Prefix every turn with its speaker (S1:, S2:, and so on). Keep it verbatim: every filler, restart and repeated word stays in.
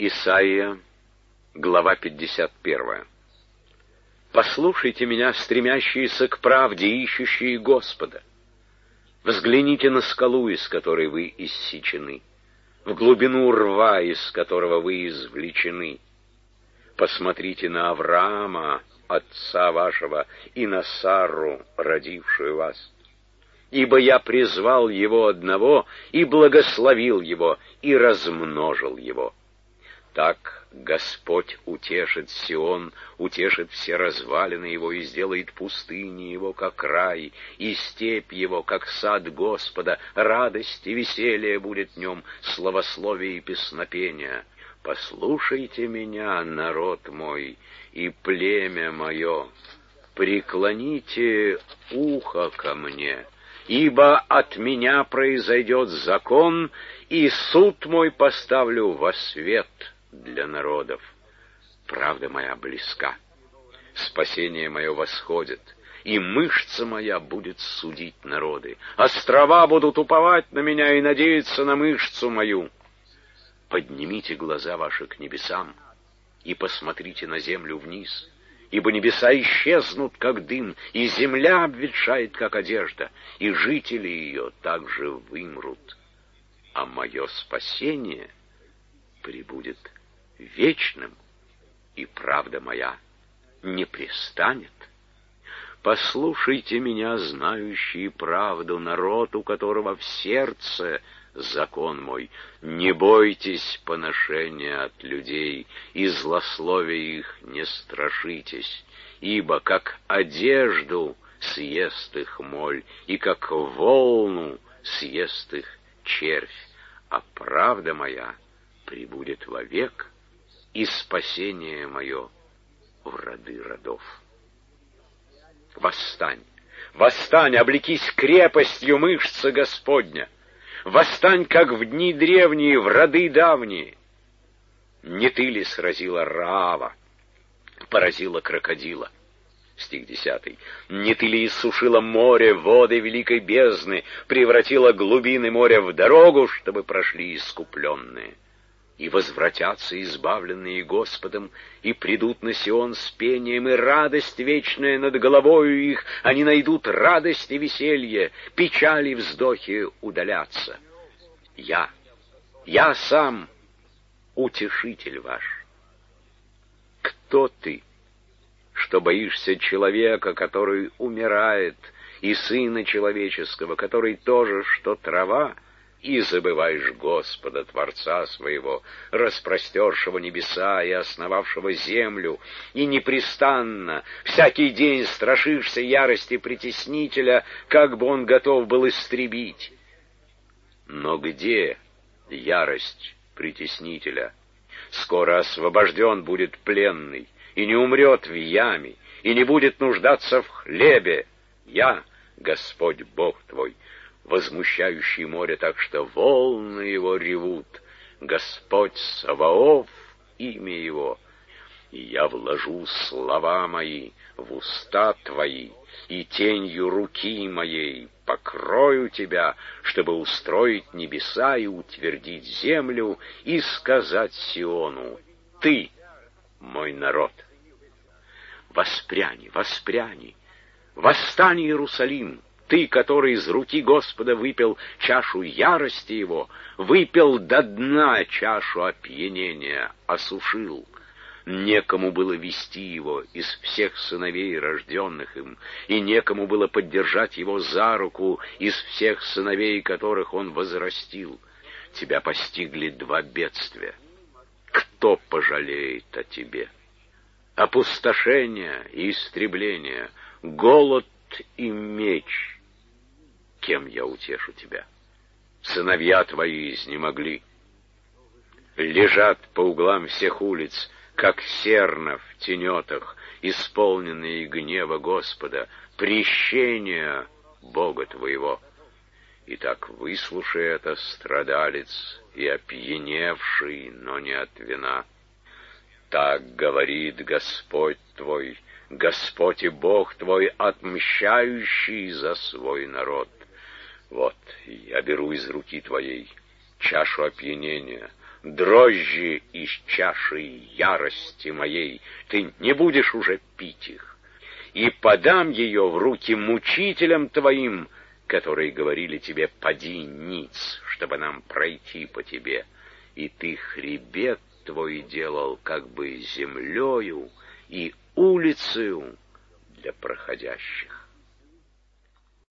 S1: Исайя, глава пятьдесят первая. «Послушайте меня, стремящиеся к правде, ищущие Господа. Взгляните на скалу, из которой вы иссечены, в глубину рва, из которого вы извлечены. Посмотрите на Авраама, отца вашего, и на Сарру, родившую вас. Ибо я призвал его одного, и благословил его, и размножил его. Так Господь утешит Сион, утешит все развалины его, и сделает пустыни его, как рай, и степь его, как сад Господа. Радость и веселье будет в нем, славословие и песнопение. Послушайте меня, народ мой, и племя мое, преклоните ухо ко мне, ибо от меня произойдет закон, и суд мой поставлю во свет для народов. Правда моя близка, спасение мое восходит, и мышца моя будет судить народы. Острова будут уповать на меня и надеяться на мышцу мою. Поднимите глаза ваши к небесам и посмотрите на землю вниз, ибо небеса исчезнут, как дым, и земля обветшает, как одежда, и жители ее также вымрут. А мое спасение пребудет вечным, и правда моя не престанет. Послушайте меня, знающие правду, народ, у которого в сердце закон мой. Не бойтесь поношения от людей, и злословия их не страшитесь, ибо как одежду съест их моль, и как волну съест их червь, а правда моя пребудет вовек, и спасение мое в роды родов. Восстань, восстань, облекись крепостью мышцы Господня. Восстань, как в дни древние, в роды давние. Не ты ли сразила Раава, поразила крокодила? Стих десятый. Не ты ли иссушила море, воды великой бездны, превратила глубины моря в дорогу, чтобы прошли искупленные? И возвратятся избавленные Господом, и придут на Сион с пением, и радость вечная над головою их. Они найдут радость и веселье, печали и вздохи удалятся. Я, я сам утешитель ваш. Кто ты, что боишься человека, который умирает, и сына человеческого, который тоже, что трава, и забываешь Господа, Творца своего, распростершего небеса и основавшего землю, и непрестанно, всякий день страшишься ярости притеснителя, как бы он готов был истребить. Но где ярость притеснителя? Скоро освобожден будет пленный, и не умрет в яме, и не будет нуждаться в хлебе. Я, Господь Бог твой, возмущающий море так, что волны его ревут, Господь Саваоф, имя его. И я вложу слова мои в уста твои, и тенью руки моей покрою тебя, чтобы устроить небеса и утвердить землю, и сказать Сиону: ты мой народ. Воспряни, воспряни, восстань, Иерусалим, ты, который из руки Господа выпил чашу ярости его, выпил до дна чашу опьянения, осушил. Некому было вести его из всех сыновей, рожденных им, и некому было поддержать его за руку из всех сыновей, которых он возрастил. Тебя постигли два бедствия. Кто пожалеет о тебе? Опустошение и истребление, голод и меч. Кем я утешу тебя? Сыновья твои изнемогли, лежат по углам всех улиц, как серна в тенетах, исполненные гнева Господа, прещения Бога твоего. Итак, выслушай это, страдалец и опьяневший, но не от вина. Так говорит Господь твой, Господь и Бог твой, отмщающий за свой народ. Вот, я беру из руки твоей чашу опьянения, дрожжи из чаши ярости моей, ты не будешь уже пить их, и подам ее в руки мучителям твоим, которые говорили тебе: поди ниц, чтобы нам пройти по тебе, и ты хребет твой делал как бы землею и улицею для проходящих.